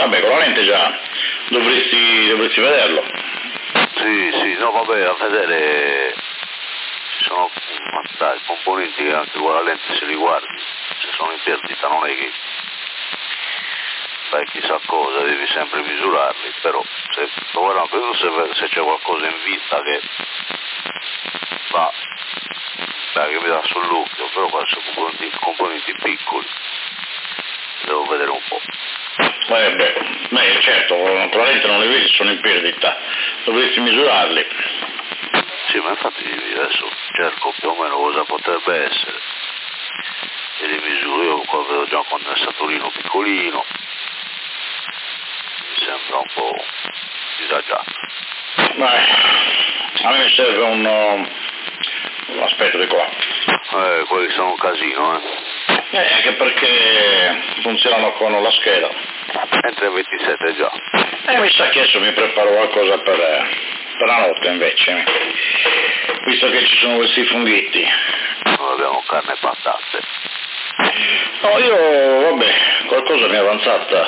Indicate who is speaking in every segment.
Speaker 1: vabbè, con la lente già dovresti vederlo.
Speaker 2: Sì, no vabbè, a vedere ci sono componenti che anche con la lente se li guardi, se sono in perdita non è che fai chissà cosa, devi sempre misurarli, però se c'è qualcosa in vista che va, che mi dà sull'occhio, però faccio componenti piccoli, devo vedere un po'.
Speaker 1: Beh, certo, con la lente non li vedi, sono in perdita, dovresti misurarli.
Speaker 2: Sì, ma infatti adesso cerco più o meno cosa potrebbe essere e li misuro. Io qua vedo già un condensatorino piccolino, mi sembra un po' disagiato.
Speaker 1: A me mi serve un aspetto di qua.
Speaker 2: Quelli sono un casino,
Speaker 1: Anche perché funzionano con la scheda.
Speaker 2: Entra 27 già.
Speaker 1: Mi sa che adesso mi preparo qualcosa per la notte invece, visto che ci sono questi funghetti.
Speaker 2: Noi abbiamo carne e patate.
Speaker 1: No, io, vabbè, qualcosa mi è avanzata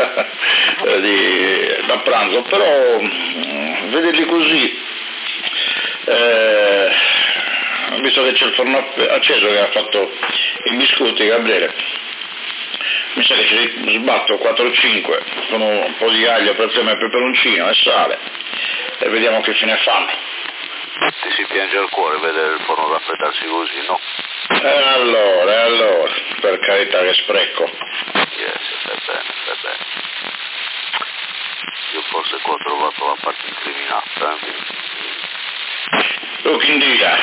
Speaker 1: da pranzo, però vederli così, visto che c'è il forno acceso che ha fatto i biscotti, Gabriele, mi sa che ci sbatto 4 o 5 con un po' di aglio, prezzemolo e peperoncino e sale e vediamo che fine fanno.
Speaker 2: Ti si piange il cuore vedere il forno raffreddarsi così, no?
Speaker 1: Allora, per carità, che spreco.
Speaker 2: Stai bene. Io forse qua ho trovato la parte incriminata,
Speaker 1: Tu chi dirà?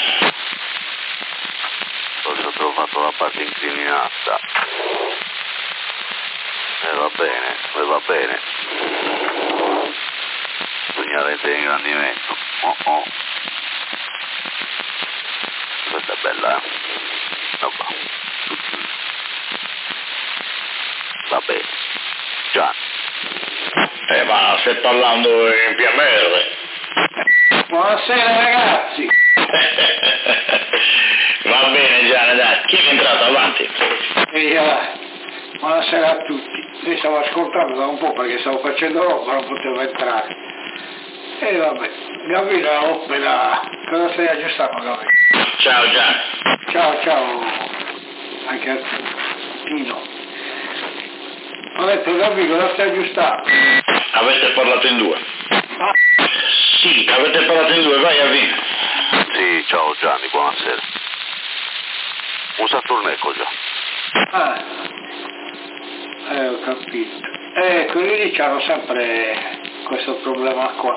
Speaker 2: Forse ho trovato la parte incriminata. Va bene. Pugnale di ingrandimento. Oh. Questa è bella, No, va bene. Già.
Speaker 1: Ma stai parlando in PMR?
Speaker 3: Buonasera ragazzi.
Speaker 1: Va bene Gianni, dai. Chi è entrato avanti?
Speaker 3: Buonasera a tutti. Io stavo ascoltando da un po' perché stavo facendo roba, non potevo entrare. E vabbè, Gabriele, cosa stai aggiustando, Gabriele?
Speaker 1: Ciao Gianni.
Speaker 3: Ciao, anche a Tino. Ho detto, Gabriele, cosa stai aggiustando?
Speaker 1: Avete parlato in due? Sì, avete parlato in due, vai Avvino.
Speaker 2: Sì, ciao Gianni, buonasera. Un Saturnecco già.
Speaker 3: Ho capito. Quelli lì hanno sempre questo problema qua,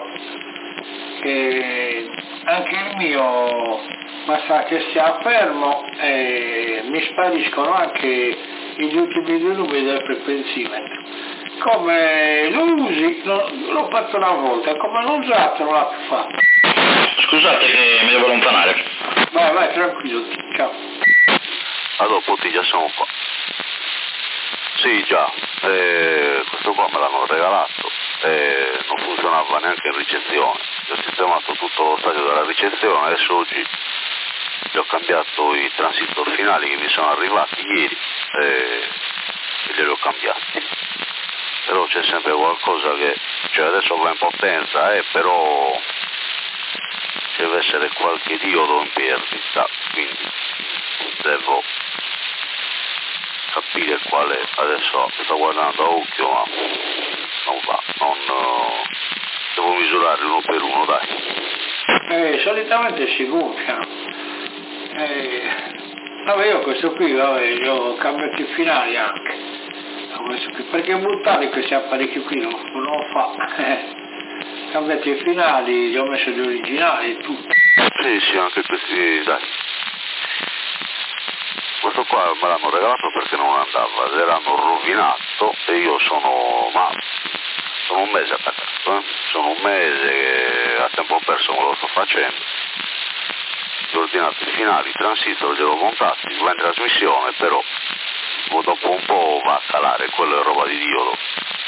Speaker 3: che anche il mio basta che sia fermo e mi spariscono anche gli ultimi 2 numeri del frequenzimetro. Come lo usi, l'ho fatto una volta, come non usato non l'ha più fatto.
Speaker 1: Scusate che mi devo allontanare.
Speaker 3: Vai, tranquillo, ciao.
Speaker 2: A dopo già siamo qua. Sì, già, questo qua me l'hanno regalato, non funzionava neanche in ricezione. Ho sistemato tutto lo stadio della ricezione, adesso oggi gli ho cambiato i transistor finali che mi sono arrivati ieri e glieli ho cambiati. Però c'è sempre qualcosa che, adesso va in potenza, però deve essere qualche diodo in perdita, quindi devo capire quale. Adesso sto guardando a occhio ma non va, devo misurare uno per uno, dai.
Speaker 3: Solitamente si gonfiano. Vabbè, io questo qui, io ho cambiato i finali anche. Questo qui, perché buttare questi apparecchi qui non lo fa. Cambiati i finali, gli ho messo gli originali e tutto.
Speaker 2: Sì, anche questi, dai. Questo qua me l'hanno regalato perché non andava, l'hanno rovinato e io sono un mese attaccato, sono un mese che a tempo perso me lo sto facendo. Gli ho ordinato i finali, i transistor, li ho montati, va in trasmissione, però dopo un po' va a calare, quello è roba di diodo.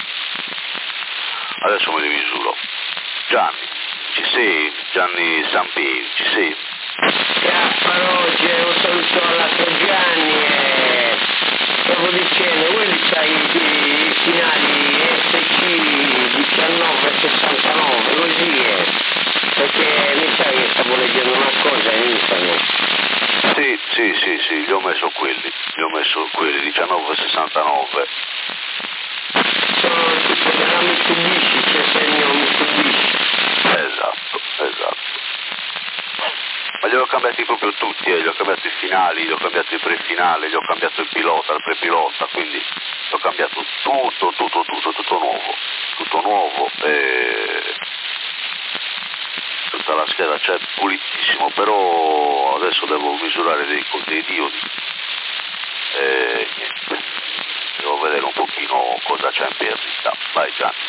Speaker 2: Adesso me li misuro. Gianni, ci sei? Gianni Sampi, ci sei?
Speaker 4: Caffaroce, un saluto all'altro Gianni, stavo dicendo, quelli sai i finali
Speaker 2: Sì, gli ho messo quelli 1969.
Speaker 4: Sono tipo della Mitsubishi, c'è segno Mitsubishi.
Speaker 2: Esatto. Ma li ho cambiati proprio tutti, li ho cambiati i finali, li ho cambiati il prefinale, gli ho cambiato il pilota, il prepilota, quindi ho cambiato tutto nuovo e tutta la scheda c'è pulitissimo, però adesso devo misurare dei diodi e niente, devo vedere un pochino cosa c'è in perdita. Vai Gianni.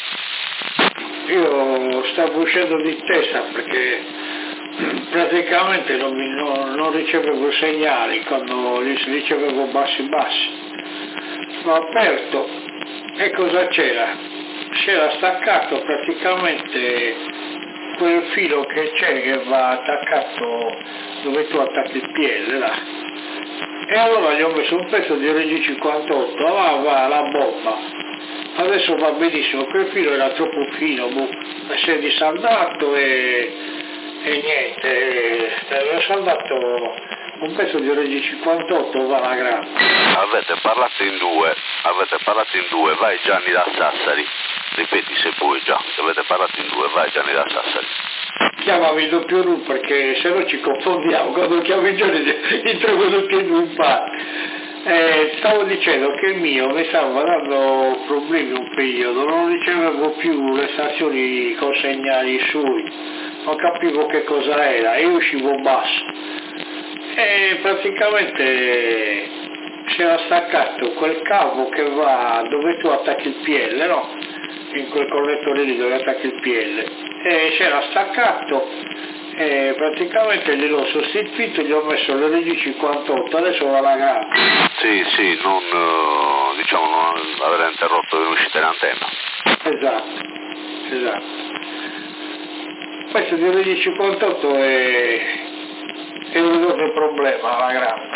Speaker 3: Io stavo uscendo di testa perché praticamente non ricevevo segnali quando li ricevevo bassi. L'ho aperto e cosa c'era? C'era staccato praticamente quel filo che c'è che va attaccato dove tu attacchi il piede là. E allora gli ho messo un pezzo di RG58, va la bomba. Adesso va benissimo, quel filo era troppo fino, si è disaldato e niente, ho saldato un pezzo di RG58, va la grande.
Speaker 2: Avete parlato in due, vai Gianni da Sassari, ripeti se puoi già, avete parlato in due, vai Gianni da Sassari.
Speaker 3: Chiamami il doppio RU perché se no ci confondiamo, quando chiami Gianni li trovo tutti in un par. Stavo dicendo che il mio mi stava dando problemi un periodo, non ricevevo più le stazioni con segnali sui, non capivo che cosa era e uscivo basso e praticamente si era staccato quel cavo che va dove tu attacchi il PL, no? In quel collettore lì dove attacchi il PL e si era staccato e praticamente gliel'ho sostituito, gli ho messo l'RG58, adesso va la grande.
Speaker 2: Sì, non aver interrotto l'uscita in antenna.
Speaker 3: Esatto. Questo di RG58 è un enorme problema, la grande.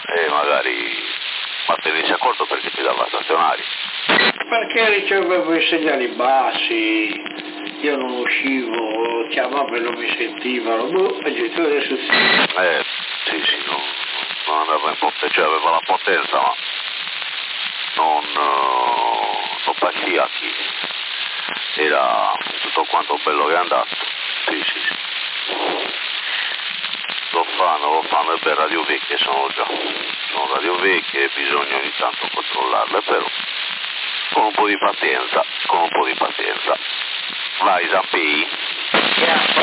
Speaker 2: Ma te ne sei accorto perché ti dava stazionari?
Speaker 3: Perché ricevevo i segnali bassi, io non uscivo, chiamavo e non mi sentivano, adesso sì.
Speaker 2: Sì, non andava in potenza, cioè aveva la potenza, ma non pazzia chi era tutto quanto bello che è andato. Sì. Lo fanno e per radio vecchie sono radio vecchie e bisogna ogni tanto controllarle, però con un po' di pazienza. Vai Zampei.
Speaker 4: Stavo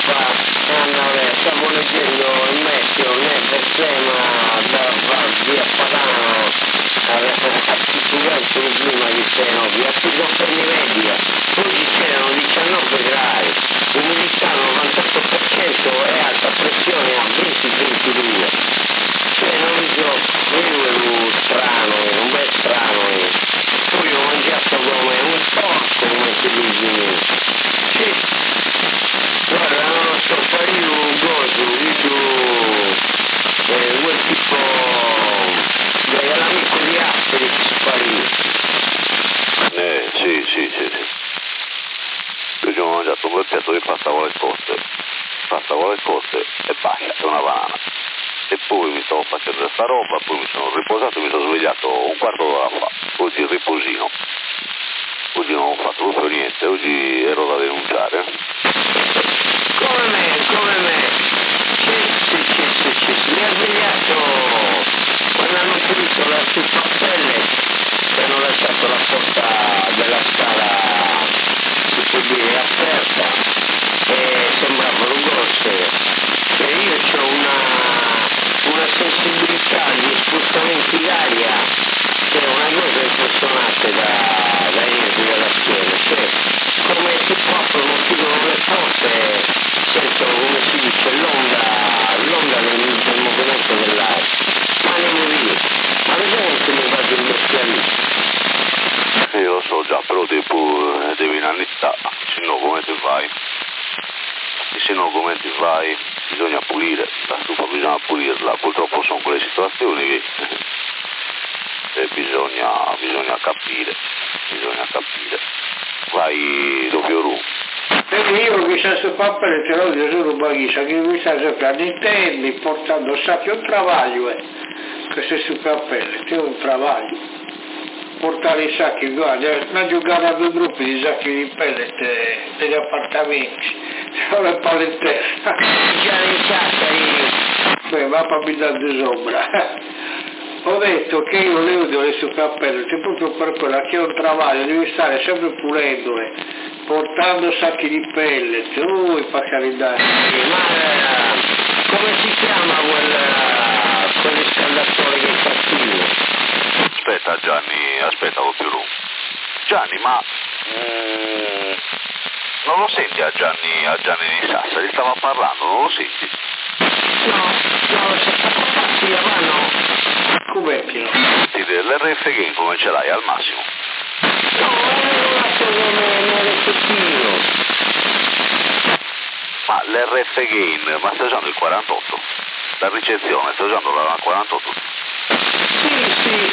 Speaker 4: leggendo il meteo nel sistema da via Padano assicurato il clima di Stenodi, a situazione media, oggi c'erano 19 gradi, umidità 98% e alta pressione a 20-22. Cioè io ero strano, un bel strano, poi ho mangiato come un porco, come si dice. Sì. Guarda, non lo so, fare un gozo, quel tipo dell'amico di Asterix sparì.
Speaker 2: Sì. Io ci ho mangiato un bel piatto di pasta con le coste e basta, una banana. E poi mi stavo facendo questa roba, poi mi sono riposato e mi sono svegliato un quarto d'ora fa. Oggi il riposino. Oggi non ho fatto proprio niente, oggi ero da denunciare.
Speaker 4: Come me. Sì. Mi ha svegliato quando hanno pulito la pelle e hanno lasciato la porta della scala, si può dire, aperta e sembravano grosse. E io ho una sensibilità agli spostamenti d'aria che è una cosa impressionante da niente della schiena, cioè come si possono chiudere le porte, sento come si dice l'onda del movimento dell'aria, ma andiamo via, ma vediamo se mi vado in bestialista.
Speaker 2: Io lo so già, però devi innanzitutto, se no come ti vai, bisogna pulire, la stufa bisogna pulirla, purtroppo sono quelle situazioni che bisogna capire. Vai doppio RU.
Speaker 3: Perché io che c'è su papere te lo dico solo baghiscia, che mi sta sempre a Nintendo portando sacchi un travaglio, questo è su papere, c'è un travaglio. Portare i sacchi, guarda, una giocata a 2 gruppi di sacchi di pellet degli appartamenti, sono le palle in testa.
Speaker 4: Già in Sassari.
Speaker 3: Beh, va per abitare di sopra. Ho detto che io le odio le superpelle, c'è proprio per quella che è un travaglio, devi stare sempre pulendole, portando sacchi di pellet, per carità.
Speaker 4: Ma come si chiama quel riscaldatore che è cattivo?
Speaker 2: Aspetta Gianni, aspetta lo più lungo. Gianni, ma non lo senti a Gianni di Sassari? Stava parlando, non lo senti?
Speaker 4: No, se sta cattiva, ma no.
Speaker 3: Com'è Pino?
Speaker 2: L'RF Game come ce l'hai al massimo?
Speaker 4: No, non la so come effettivo.
Speaker 2: Ma l'RF Game, ma stai usando il 48? La ricezione, stai usando la 48?
Speaker 4: Sì.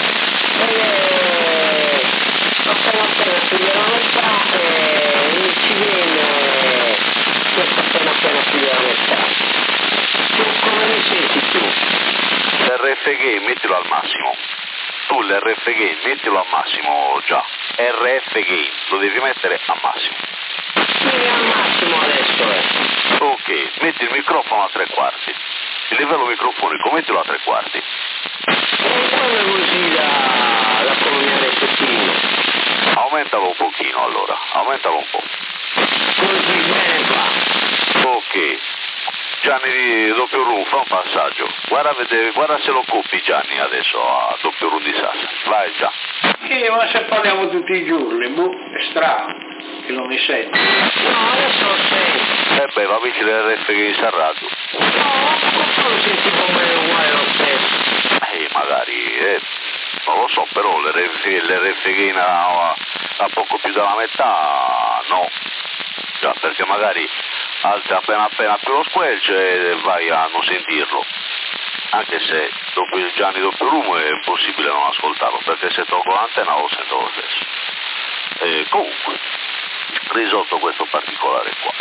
Speaker 4: Appena chiude la metà mi ci viene questo appena chiude la metà. Tu come mi senti tu?
Speaker 2: L'RF Game mettilo al massimo. Tu l'RF Game mettilo al massimo già. RF Game lo devi mettere al massimo.
Speaker 4: Sì, al massimo adesso
Speaker 2: Ok, metti il microfono a 3/4. Il livello microfonico mettilo a 3/4.
Speaker 4: E come così da coloniale effettivo?
Speaker 2: Aumentalo un pochino allora, aumentalo un po'.
Speaker 4: Così bene qua.
Speaker 2: Ok. Gianni di doppio room, fa un passaggio. Guarda se lo copi Gianni adesso a doppio room di Sassari. Vai già.
Speaker 3: Ma se parliamo tutti i giorni, è strano, che non mi senti.
Speaker 4: No, adesso lo sento.
Speaker 2: Beh, va vinci l'RF che si arradio.
Speaker 4: No, non senti come uguale lo stesso.
Speaker 2: Magari, non lo so, però l'RF che a poco più della metà, no. Già, perché magari alzi appena più lo squelch e vai a non sentirlo. Anche se dopo il Gianni doppio room è impossibile non ascoltarlo, perché se tolgo l'antenna lo sento lo stesso. Comunque, risolto questo particolare qua.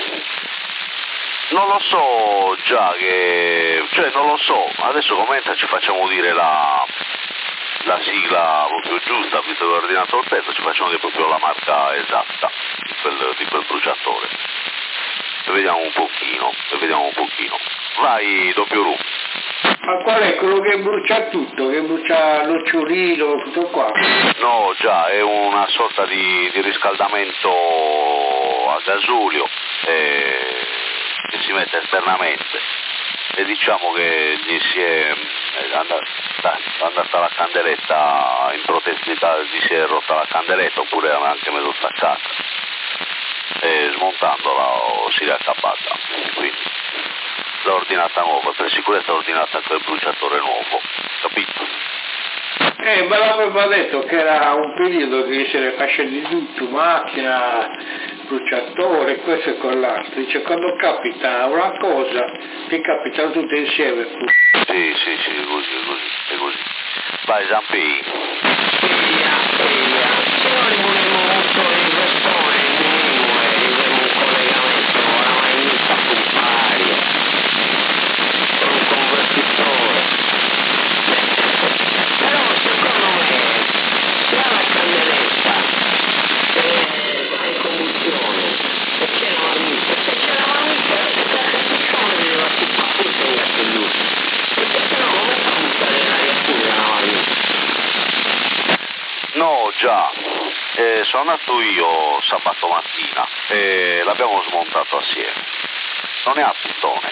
Speaker 2: Non lo so già non lo so, adesso commenta ci facciamo dire la sigla proprio giusta, visto che ho ordinato il pezzo, ci facciamo dire proprio la marca esatta di quel bruciatore. E vediamo un pochino. Vai doppio room.
Speaker 3: Ma qual è quello che brucia tutto, che brucia nocciolino, tutto qua?
Speaker 2: No, già, è una sorta di riscaldamento a gasolio che si mette esternamente e diciamo che gli si è andata la candeletta in protesta, gli si è rotta la candeletta oppure anche mezzo staccata e smontandola si è riaccappata, quindi l'ho ordinata nuova, per sicurezza l'ho ordinata anche il bruciatore nuovo, capito?
Speaker 3: Me l'aveva detto che era un periodo che se ne faceva di tutto, macchina, bruciatore, questo e quell'altro. Dice, quando capita una cosa, ti capitano tutte insieme.
Speaker 2: Sì, così. Vai Zampi.
Speaker 4: Se no rimuoviamo molto il vestone, rimuoviamo un collegamento, oramai mi sta compare, con un convertitore. Però secondo me, se ha la candelletta, va in combustione, e c'è la marmita, se c'è la marmita, come deve occupare tutto in gasolio? Perché se no come fa a buttare l'aria pure la marmita?
Speaker 2: No, già, sono andato io sabato mattina e l'abbiamo smontato assieme. Non è a pistone,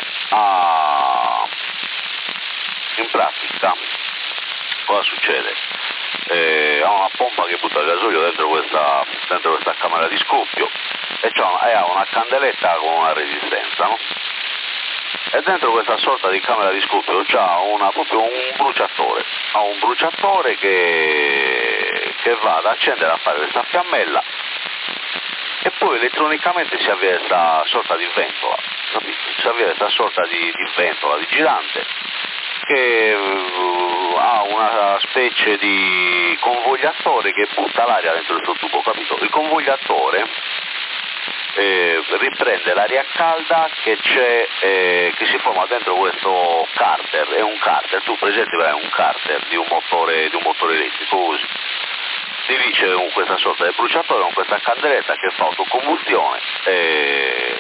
Speaker 2: in pratica cosa succede? Ha una pompa che butta il gasolio dentro questa camera di scoppio e ha una candeletta con una resistenza, no? E dentro questa sorta di camera di scoppio c'ha proprio un bruciatore. Ha un bruciatore che va ad accendere a fare questa fiammella e poi elettronicamente si avvia questa sorta di ventola, capito? Si avvia questa sorta di ventola, di girante, che ha una specie di convogliatore che butta l'aria dentro il suo tubo, capito? Il convogliatore riprende l'aria calda che che si forma dentro questo carter. È un carter, tu presenti un carter di un motore elettrico, così si dice questa sorta di bruciatore con questa candeletta che fa autocombustione e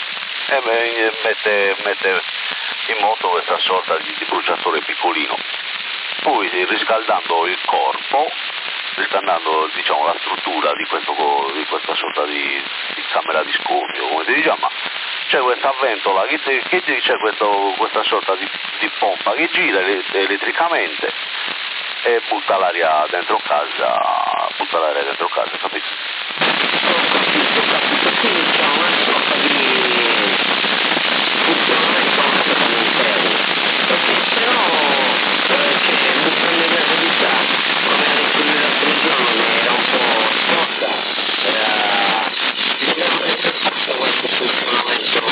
Speaker 2: mette in moto questa sorta di bruciatore piccolino. Poi riscaldando il corpo, riscaldando diciamo la struttura di questa sorta di camera di scoppio, come si dice, ma c'è questa ventola che c'è questa sorta di pompa che gira elettricamente e butta l'aria dentro casa, capito?
Speaker 4: Ho capito, quindi c'è una sorta di funzionamento anche dall'interno, però c'è molta negatività, come ha detto lui l'altro giorno che era un po' scotta, dobbiamo essere fatto questo funzionamento,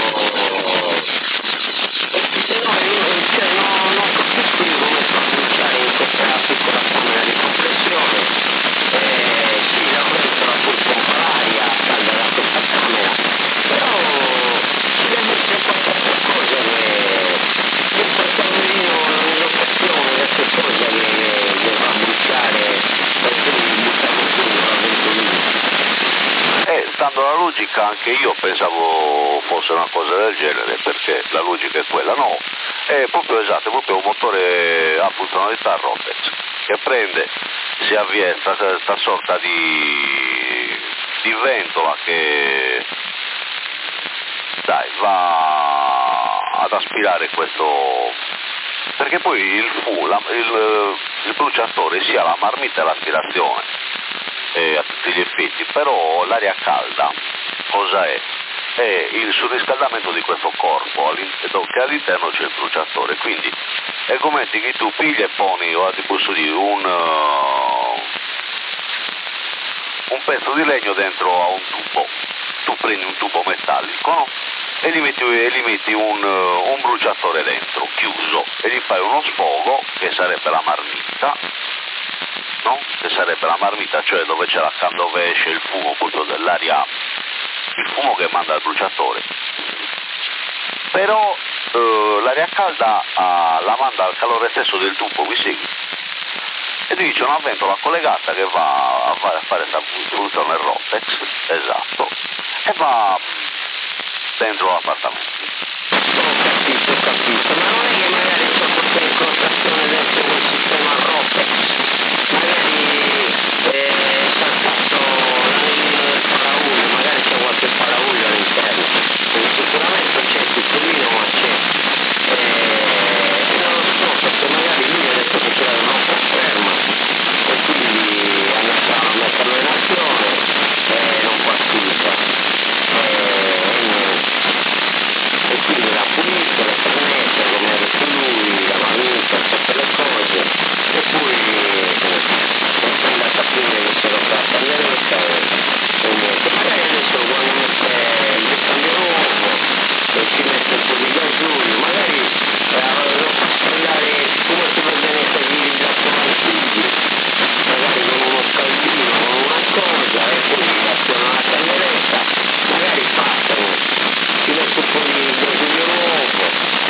Speaker 4: perché se no non capisco io come fa a bruciare in questa piccola camera di compressione. Sì, la ventola poi pompa l'aria calda da questa camera, però ci deve essere qualche cosa che in questo camerino l'occasione queste cose che va a bruciare e quindi buttiamo giù la ventolina.
Speaker 2: Stando alla logica anche io pensavo fosse una cosa del genere, perché la logica è quella, no, è proprio esatto, è proprio un motore a funzionalità Rotex che prende, si avvia questa sorta di ventola che va ad aspirare questo, perché poi il bruciatore sia la marmita e l'aspirazione a tutti gli effetti, però l'aria calda cosa è? È il surriscaldamento di questo corpo che all'interno c'è il bruciatore, quindi è come che tu pigli e poni, ti posso dire, un pezzo di legno dentro a un tubo, tu prendi un tubo metallico, no? E gli metti un bruciatore dentro, chiuso, e gli fai uno sfogo che sarebbe la marmita, no? Che sarebbe la marmita, cioè dove esce il fumo proprio dell'aria, il fumo che manda il bruciatore. Però l'aria calda la manda al calore stesso del tubo, mi segui? E lì c'è una ventola collegata che va a fare questa funzione Rotex, esatto, e va dentro l'appartamento.
Speaker 4: Ho capito, ma non è che magari c'è questa incrostazione dentro quel sistema Rotex, magari saltato l'anellino del paraurlo, magari c'è qualche paraurlo all'interno, perché sicuramente c'è piccolino, ma c'è, non lo so, perché magari lui ha detto che c'era una conferma e quindi è andato a metterlo in azione e non partita. E quindi la pulizia, la cornetta, come ha detto lui, la marmita, tutte le cose, e poi è andata a prendere che c'era la candeletta e niente. Magari adesso quando mette il cambio nuovo e ci mette un po' di gasolio, magari lo fa scaldare, siccome si va bene servire gli attuantigli, magari con uno scaldino, con una cosa, e poi aziona la candeletta, magari passano. Ci mette un po' di gasolio nuovo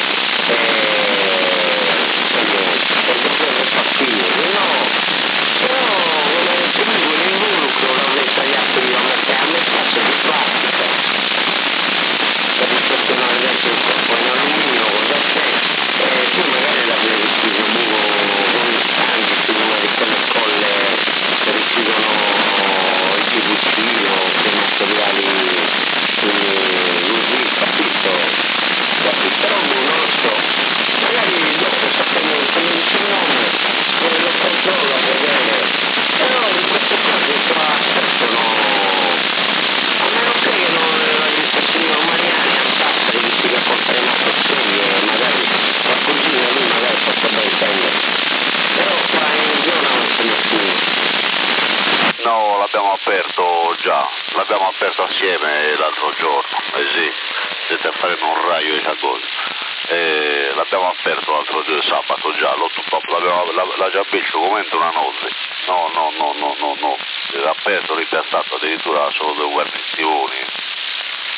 Speaker 4: e dovrebbe partire, però come ha detto lui quell'involucro l'avrei tagliato io a metà di plastica per riflessionare dentro il corpo in alluminio con da sé e poi magari l'avrei richiuso con gli standi su una di quelle colle che richiudono il PVC o quei materiali così, capito? Però non lo so, magari dopo sapendo come dice il nome lo controllo a vedere, però in questo caso qua certo a meno che non il signor Mariani a Sassari che si le porta in motoseglie e magari qualcosina lui magari potrebbe intendere, però qua in zona non c'è nessuno.
Speaker 2: No, l'abbiamo aperto assieme l'altro giorno, sì, siete a fare un raio di cosa. L'abbiamo aperto l'altro giorno, sabato già, l'ha già visto come una notte. No, l'ha aperto, ripiazzato addirittura solo 2 guarnizioni.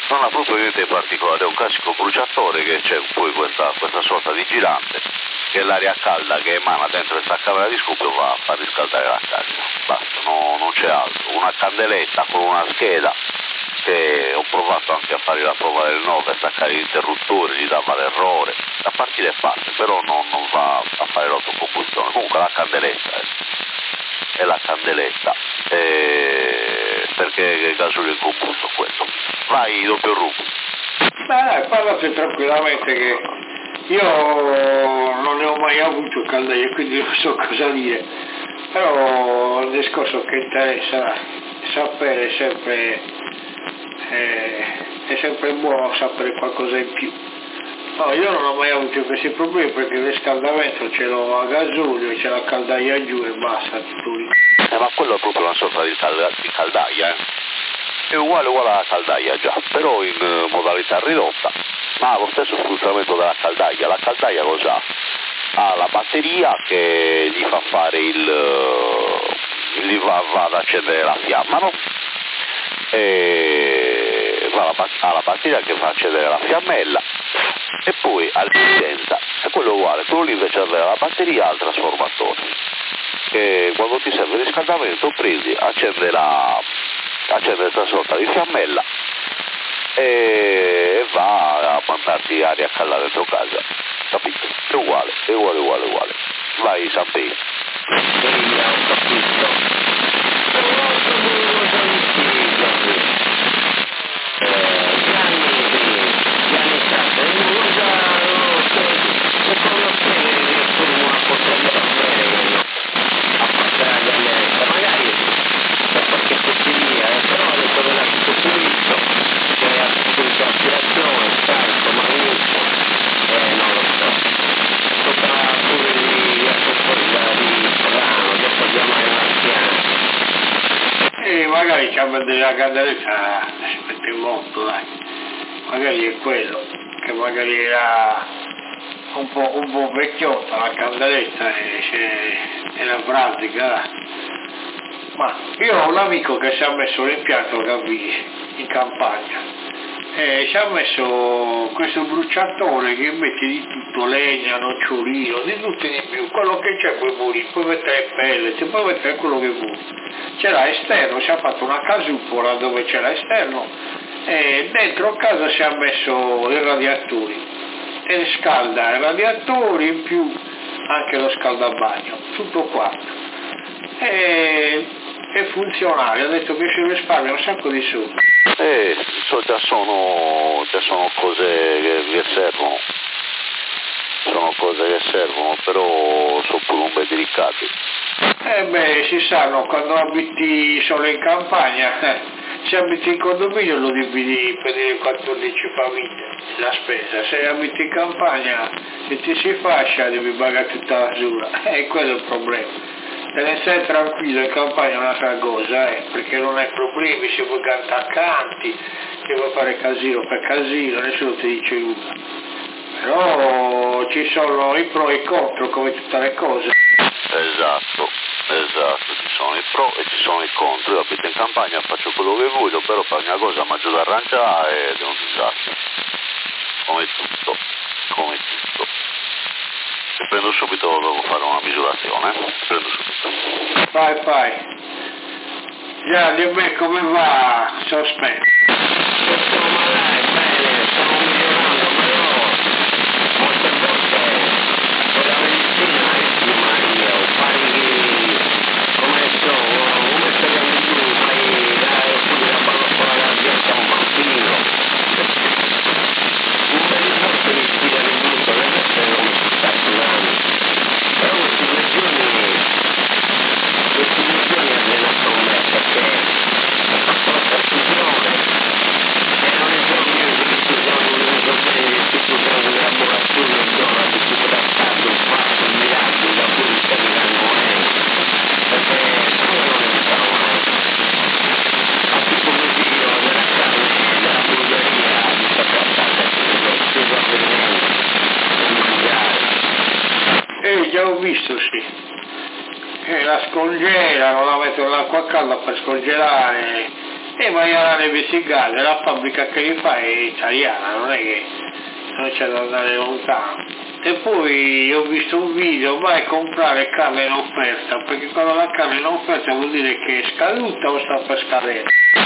Speaker 2: non ha proprio niente di particolare, è un classico bruciatore che c'è poi questa sorta di girante che l'aria calda che emana dentro questa camera di scoppio va a far riscaldare la casa, basta, non c'è altro, una candeletta con una scheda che ho provato anche a fare la prova del 9, a staccare gli interruttori, gli dava l'errore, la partita è fatta, però non va a fare l'autocombustione, comunque la candeletta è la candeletta, perché il gasolio è combusto questo. Vai doppio rubo.
Speaker 3: Beh, parlate tranquillamente che io non ne ho mai avuto caldaia, quindi non so cosa dire, però il discorso che interessa sapere è sempre buono sapere qualcosa in più. No, io non ho mai avuto questi problemi perché il riscaldamento ce l'ho a gasolio, c'è la caldaia giù e basta, tutto lì.
Speaker 2: Ma quello è proprio una sorta di caldaia, è uguale alla caldaia già, però in modalità ridotta, ma ha lo stesso sfruttamento della caldaia. La caldaia cos'ha? Ha la batteria che gli fa fare gli va ad accendere la fiamma, no? E ha la batteria che fa accendere la fiammella e poi all'esistenza è quello uguale, quello lì invece avere la batteria al trasformatore che quando ti serve il riscaldamento prendi, accende questa sorta di fiammella e va a mandarti aria calda dentro casa, capito? È uguale. Vai Sanpei.
Speaker 4: Ho capito.
Speaker 3: Magari c'è della candeletta, si mette molto, dai. Magari è quello, che magari era un po' vecchiotta la candeletta e la pratica, dai. Ma io ho un amico che si è messo l'impianto, capisci, in campagna, e ci ha messo questo bruciatore che mette di tutto, legna, nocciolino, di tutto e di più, quello che c'è puoi morire, puoi mettere pellet, puoi mettere quello che vuoi. C'era esterno, si è fatto una casupola dove c'era esterno e dentro casa si è messo i radiatori e riscalda i radiatori, in più anche lo scaldabagno, tutto quanto. È funzionale, ha detto che si risparmia un sacco di soldi.
Speaker 2: Già sono cose che servono. Sono cose che servono, però sono pure un po' delicati.
Speaker 3: Si sanno, quando abiti solo in campagna, se abiti in condominio lo dividi per dire 14 famiglie, la spesa. Se abiti in campagna e ti si fascia devi pagare tutta la misura, quello è il problema. Te ne stai tranquillo, in campagna è un'altra cosa, perché non hai problemi, se vuoi cantare canti, se vuoi fare casino per casino, nessuno ti dice nulla. Però ci sono i pro e i contro come tutte le cose.
Speaker 2: Esatto, ci sono i pro e ci sono i contro. Io abito in campagna, faccio quello che voglio, però per una cosa mangio d'arancia ed è un disastro. Come tutto. Se prendo subito devo fare una misurazione, prendo subito.
Speaker 3: Vai. Già, dimmi come va, sospetto. Già ho visto, sì. La scongelano, la mettono l'acqua calda per scongelare Ma le vesicate, la fabbrica che li fa è italiana, non è che non c'è da andare lontano. E poi ho visto un video, vai a comprare carne in offerta, perché quando la carne è in offerta vuol dire che è scaduta o sta per scadere.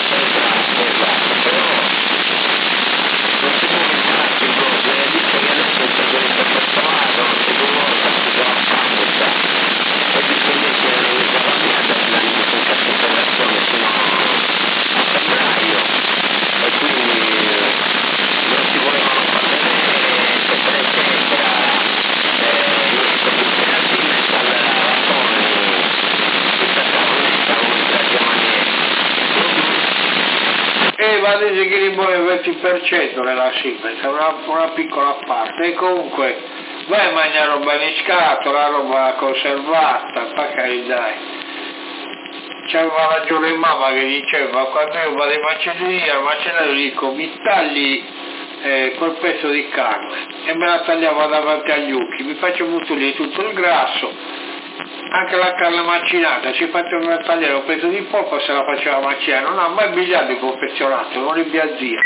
Speaker 3: Ma dice che li vuole il 20% nella Siemens, è una piccola parte, e comunque vai a mangiare roba in scatola, roba conservata, pa' carità. C'aveva ragione mamma che diceva, quando io vado in macelleria, al macellaio dico mi tagli quel pezzo di carne, e me la tagliava davanti agli occhi, mi faccio mutuire tutto il grasso, anche la carne macinata, ci facevano tagliare un pezzo di polpo, se la faceva macinare, non ha mai bigliato confezionato, non li biazzia.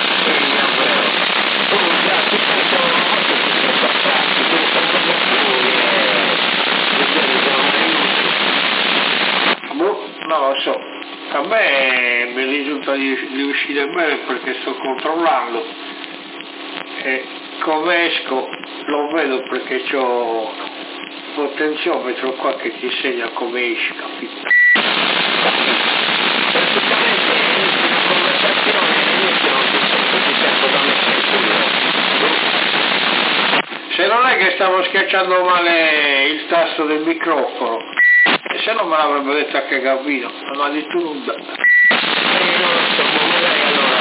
Speaker 3: Non lo so, a me mi risulta di uscire bene perché sto controllando, e come esco lo vedo perché c'ho potenziometro qua che ti segna come esci, capito? Se non è che stavo schiacciando male il tasto del microfono, e se no me l'avrebbe detto anche Gavino, non ha detto nulla. Non lo so, magari allora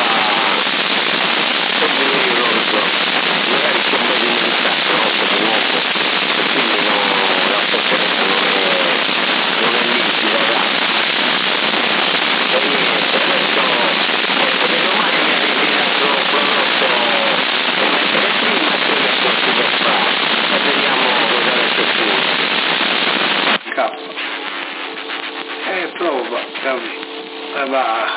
Speaker 3: magari c'è un po' di verità troppo comunque, e quindi la sofferenza non è nitida, e niente, adesso come domani mi arrivi l'altro prodotto da mettere prima e poi la corsi per fare, e vediamo cosa avete più. Prova, capito?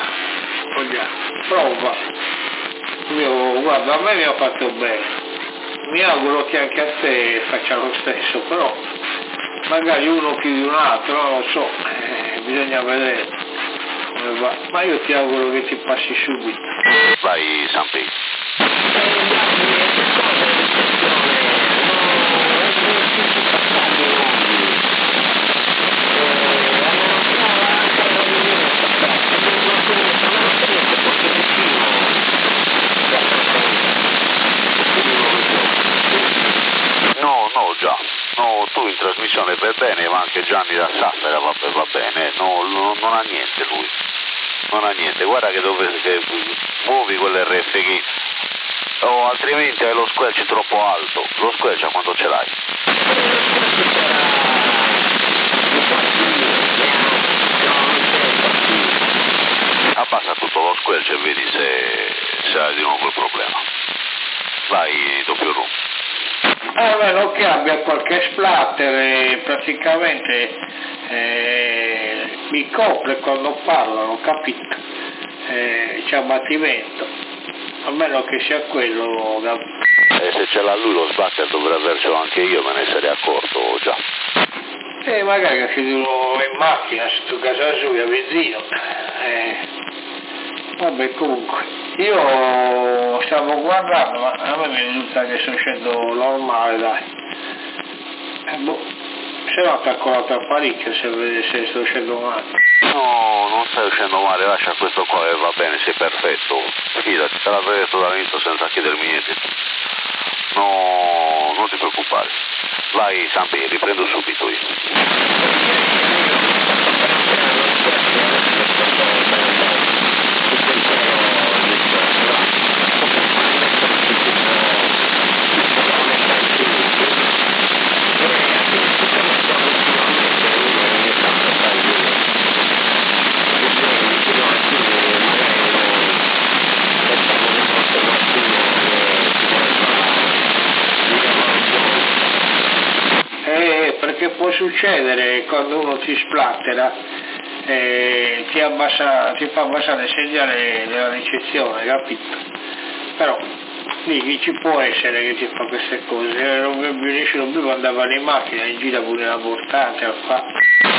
Speaker 3: Prova. Guarda, a me mi ha fatto bene. Mi auguro che anche a te faccia lo stesso, però magari uno più di un altro, non lo so, bisogna vedere come va. Ma io ti auguro che ti passi subito.
Speaker 2: Vai, Sampi. Tu in trasmissione vai bene, ma anche Gianni da Sassara va bene, non ha niente lui, non ha niente, guarda che muovi quell'RFG, altrimenti hai lo squelch troppo alto, lo squelch a quanto ce l'hai? Abbassa tutto lo squelch e vedi se hai di nuovo il problema. Vai, doppio room.
Speaker 3: A meno che abbia qualche splatter e praticamente mi copre quando parlano, capito? C'è abbattimento, a meno che sia quello da...
Speaker 2: se ce l'ha lui lo splatter dovrei avercelo anche io, me ne sarei accorto già.
Speaker 3: Magari che fidulo in macchina sotto casa sua, vicino. Vabbè, comunque, io stavo guardando, ma a me mi risulta che sto uscendo normale, dai. Se no attacco l'altro apparecchio se sto uscendo male.
Speaker 2: No, non stai uscendo male, lascia questo qua e va bene, sei perfetto. Fidati, te l'avevo detto dall'inizio senza chiedermi niente. No, non ti preoccupare. Vai, Sampi, riprendo subito io.
Speaker 3: Perché può succedere quando uno si splattera ti fa abbassare il segnale della ricezione, capito? Però lì ci può essere che ti fa queste cose, non prima andavano in macchina, in giro pure la portata a fare.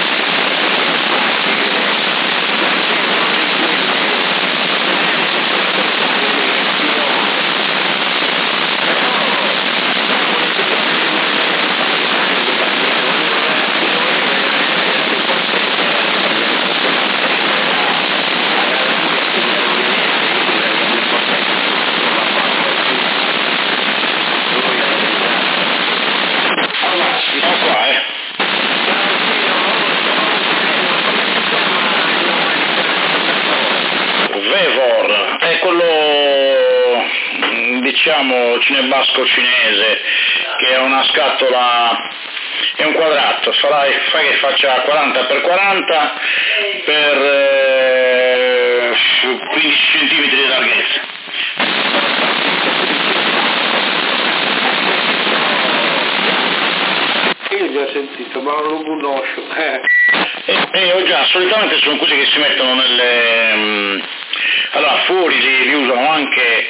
Speaker 1: Vevor è quello, diciamo, cinebasco cinese, che è una scatola, è un quadrato, fai che faccia 40x40 per 15 cm di larghezza.
Speaker 3: Io ho già sentito, ma non lo conosco.
Speaker 1: Solitamente sono quelli che si mettono nelle... allora fuori li usano anche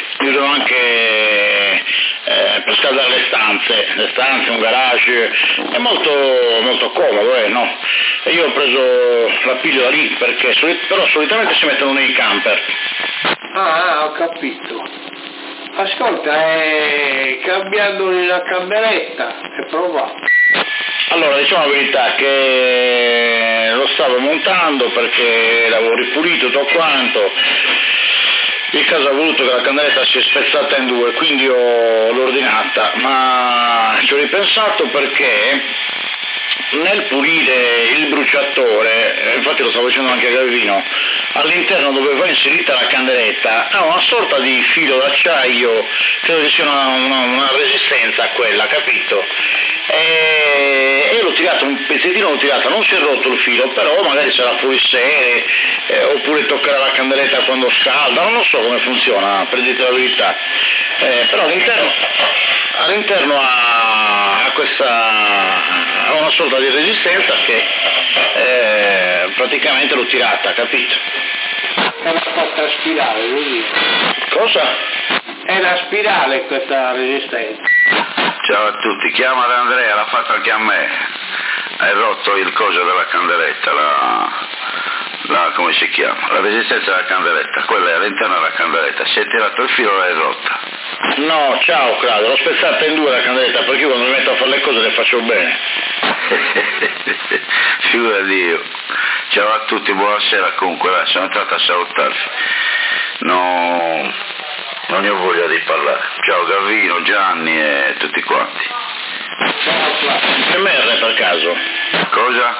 Speaker 1: per scaldare le stanze, un garage, è molto comodo, no? E io ho preso la pillola lì perché però solitamente si mettono nei camper.
Speaker 3: Ah, ho capito. Ascolta, cambiandoli la cameretta, è provato.
Speaker 1: Allora, diciamo la verità che lo stavo montando perché l'avevo ripulito tutto quanto, il caso ha voluto che la candeletta si è spezzata in due, quindi l'ho ordinata, ma ci ho ripensato perché nel pulire il bruciatore, infatti lo stavo dicendo anche a Gavino, all'interno dove va inserita la candeletta ha una sorta di filo d'acciaio, credo che sia una resistenza a quella, capito? E l'ho tirato, un pezzettino l'ho tirato, non si è rotto il filo, però magari sarà fuori serie, oppure toccherà la candeletta quando scalda, non lo so come funziona, per dirti la verità, però all'interno ha una sorta di resistenza che praticamente l'ho tirata, capito?
Speaker 3: È una fatta spirale, così.
Speaker 1: Cosa?
Speaker 3: È una spirale questa resistenza.
Speaker 2: Ciao a tutti, chiama da Andrea, l'ha fatto anche a me, hai rotto il coso della candeletta, come si chiama? La resistenza della candeletta, quella è all'interno della candeletta, si è tirato il filo e l'hai rotta.
Speaker 1: No, ciao Claudio, l'ho spezzata in due la candeletta perché io quando mi metto a fare le cose le faccio bene.
Speaker 2: Figurati io. Ciao a tutti, buonasera comunque, sono entrato a salutarvi. Non ne ho voglia di parlare. Ciao Gavino, Gianni e tutti quanti.
Speaker 1: PMR per caso?
Speaker 2: Cosa?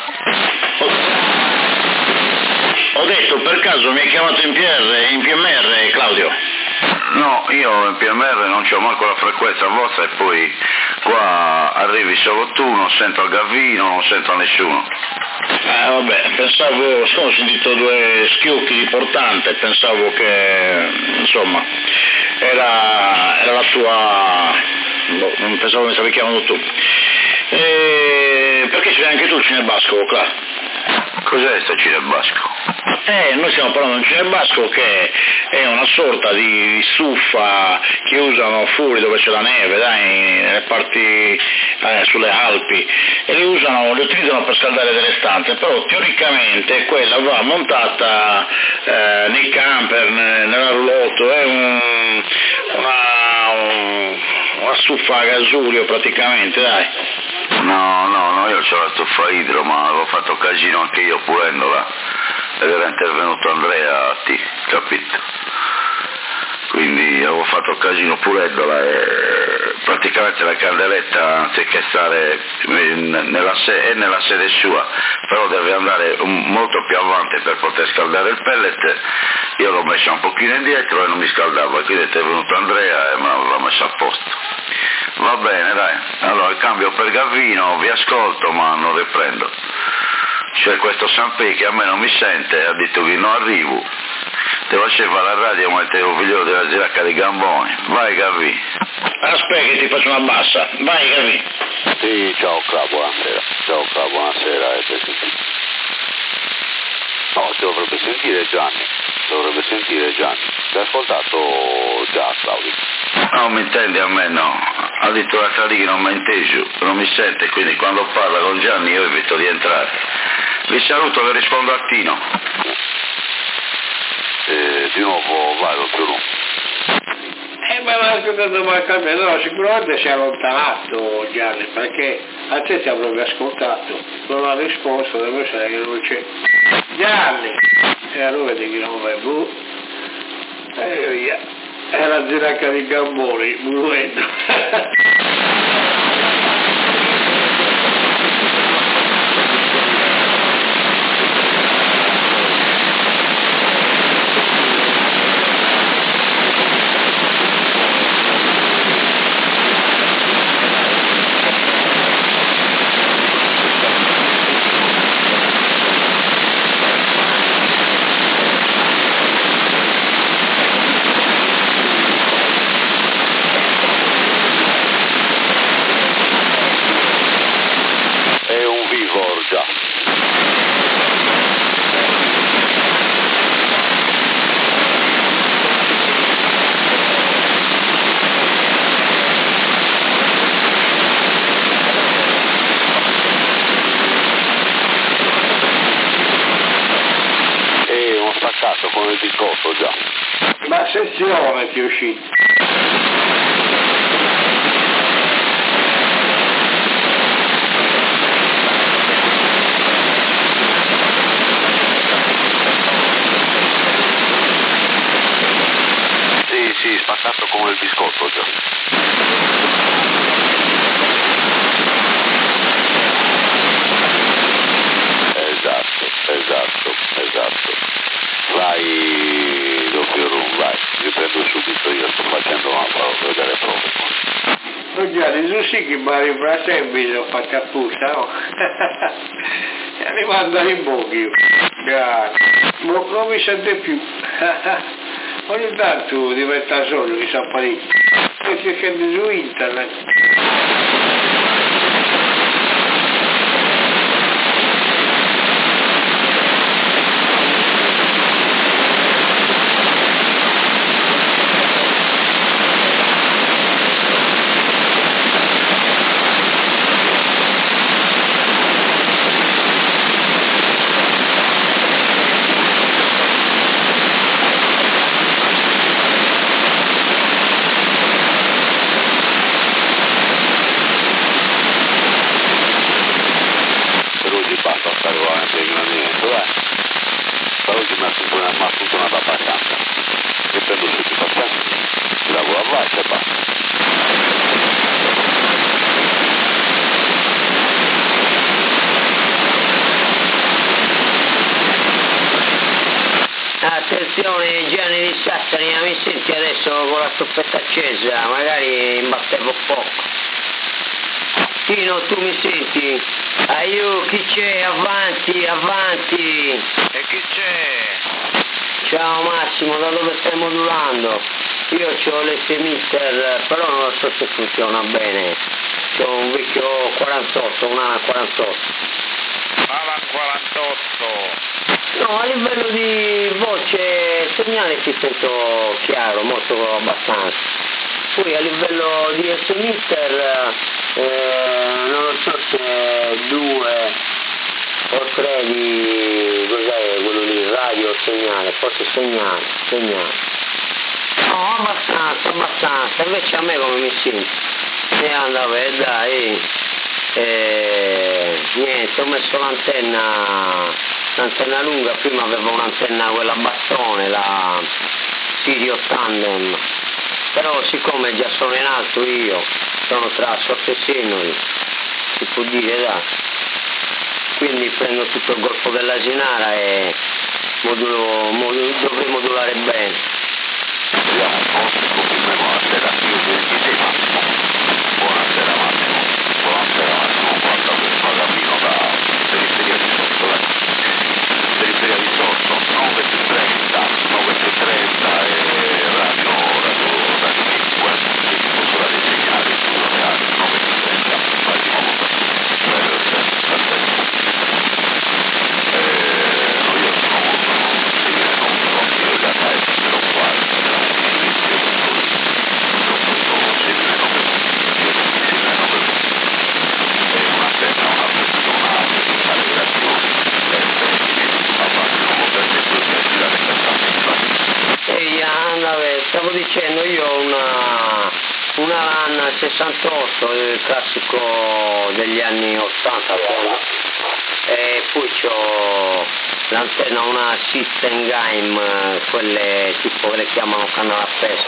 Speaker 1: Ho detto per caso mi hai chiamato in PMR Claudio?
Speaker 2: No, io in PMR non c'ho manco la frequenza vostra e poi qua arrivi solo tu, non sento il Gavino, non sento nessuno.
Speaker 1: Vabbè, pensavo, siccome ho sentito due schiocchi di portante, pensavo che, insomma, era la tua, non pensavo che mi stavi chiamando tu. Perché c'è anche tu il cinebasco, Claudio?
Speaker 2: Cos'è sto cinebasco?
Speaker 1: Noi stiamo parlando di un cinebasco che è una sorta di stuffa che usano fuori dove c'è la neve, nelle parti sulle Alpi, e le utilizzano per scaldare delle stanze, però teoricamente quella va montata nei camper, nella roulotte, è una stuffa a gasolio praticamente, dai.
Speaker 2: No, io c'ho la stuffa idro, ma avevo fatto casino anche io pulendola ed era intervenuto Andrea, capito? Quindi avevo fatto casino pulendola e praticamente la candeletta, anziché stare nella sede sua, però deve andare molto più avanti per poter scaldare il pellet, io l'ho messa un pochino indietro e non mi scaldava, quindi è intervenuto Andrea e me l'aveva messa a posto. Va bene, dai, allora cambio per Gavino, vi ascolto ma non riprendo. C'è questo Sanpei che a me non mi sente, ha detto che non arrivo, devo fare la radio ma te lo figlio della giracca di Gamboni. Vai Gavi.
Speaker 1: Aspetta che ti faccio una bassa, vai Gavi.
Speaker 2: Sì, ciao Cla, buonasera. Ciao Cla, buonasera. sentire Gianni, l'hai ascoltato già Claudio?
Speaker 1: No, mi intendi a me no, addirittura Cali che non mi ha inteso, non mi sente, quindi quando parla con Gianni io evito di entrare. Vi saluto che rispondo a Tino.
Speaker 2: Di nuovo vai lo più lungo.
Speaker 3: Ma l'ha ascoltato Marcamente, no, sicuramente si è allontanato Gianni, perché a te ti ha proprio ascoltato, non ha risposto, deve essere che non c'è. Gianni! E allora di chi non vai, via. È la zinacca di Gamboni, Muruendo.
Speaker 2: Con il biscotto già.
Speaker 3: Ma sezione ti è uscito.
Speaker 2: Sì, spaccato come il biscotto già. Esatto. Vai, doppio room, vai, riprendo subito, io sto facendo una prova, vedere prove.
Speaker 3: Non già, tu sì che mi arriva sempre, li ho fatti apposta, no? E li mando in bocca io. Non mi sente più. Ogni tanto diventa solo, mi sa parecchio. Perché scende su internet.
Speaker 4: Attenzione Gianni di Sassari, mi senti adesso con la stoppetta accesa, magari imbattevo poco. Tino, tu mi senti? Aiuto, chi c'è? Avanti!
Speaker 1: E chi c'è?
Speaker 4: Ciao Massimo, da dove stai modulando? Io ho l'S-Mister, però non lo so se funziona bene. C'ho un vecchio 48, un ANA 48.
Speaker 1: ANA 48.
Speaker 4: No, a livello di voce segnale ti sento chiaro, molto abbastanza. Poi a livello di S-Mister non lo so se 2 o 3 di cos'è quello lì, radio segnale, forse segnale. No, abbastanza, invece a me come mi senti? E andava, dai, niente, ho messo l'antenna lunga, prima avevo un'antenna quella a bastone, la Sirio Tandem, però siccome già sono in alto io, sono tra Sorte e Senori, si può dire, dai, quindi prendo tutto il golfo dell'Asinara e dovrei modulare bene.
Speaker 2: Vediamo un po', buonasera, buonasera Massimo, guarda questo Pagamino da periferia di Sorso, periferia di Sorso, 930 e radio 5, sulla dei segnali, sulla reale, 930, vai di nuovo perfetto. Io sono
Speaker 4: stavo dicendo, io ho una LAN 68, il classico degli anni 80, e poi c'ho l'antenna, una System Game, quelle tipo che le chiamano canale appeso,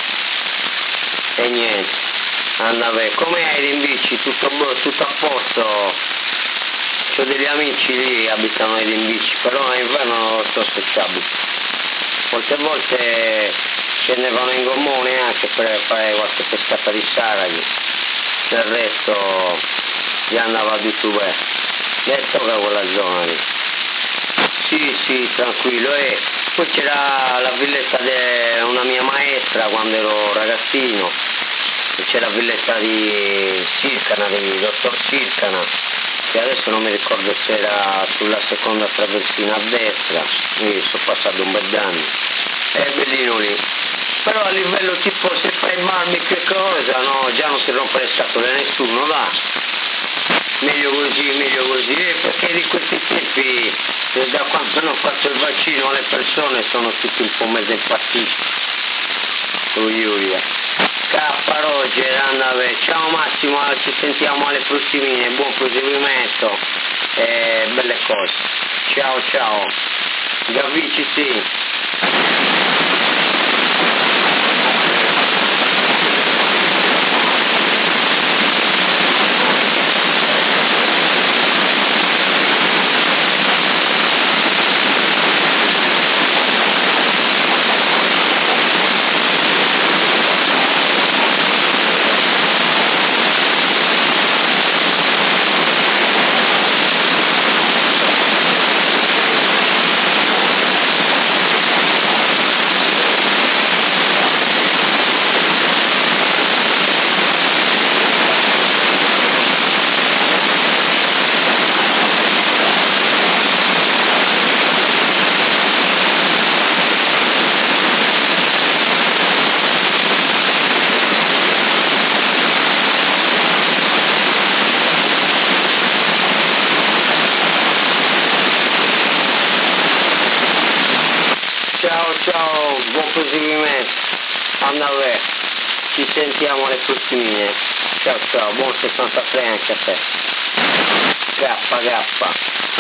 Speaker 4: e niente, andava. Come hai in bici? Tutto a posto? C'ho degli amici lì, abitano in bici, però inverno non lo so se ci abito. Molte volte scendevano in gommone anche per fare qualche pescata di saraghi, del resto gli andava di tube. E tocca quella zona lì. Sì, tranquillo. E poi c'era la villetta di una mia maestra quando ero ragazzino, e c'era la villetta di Circana, del dottor Circana, che adesso non mi ricordo se era sulla seconda traversina a destra, quindi sono passato un bel d'anni. È bellino lì. Però a livello tipo se fai il barbecue e cosa, no, già non si rompe le scatole nessuno, va. Meglio così, perché di questi tipi, da quando hanno fatto il vaccino alle persone sono tutti un po' mezzo impazziti. Giulia. K Roger, andave. Ciao Massimo, ci sentiamo alle prossimine, buon proseguimento e belle cose. Ciao. Gavici sì. Ciao, buon proseguimento, andate, ci sentiamo alle prossimine, ciao, buon 63 anche a te, grappa.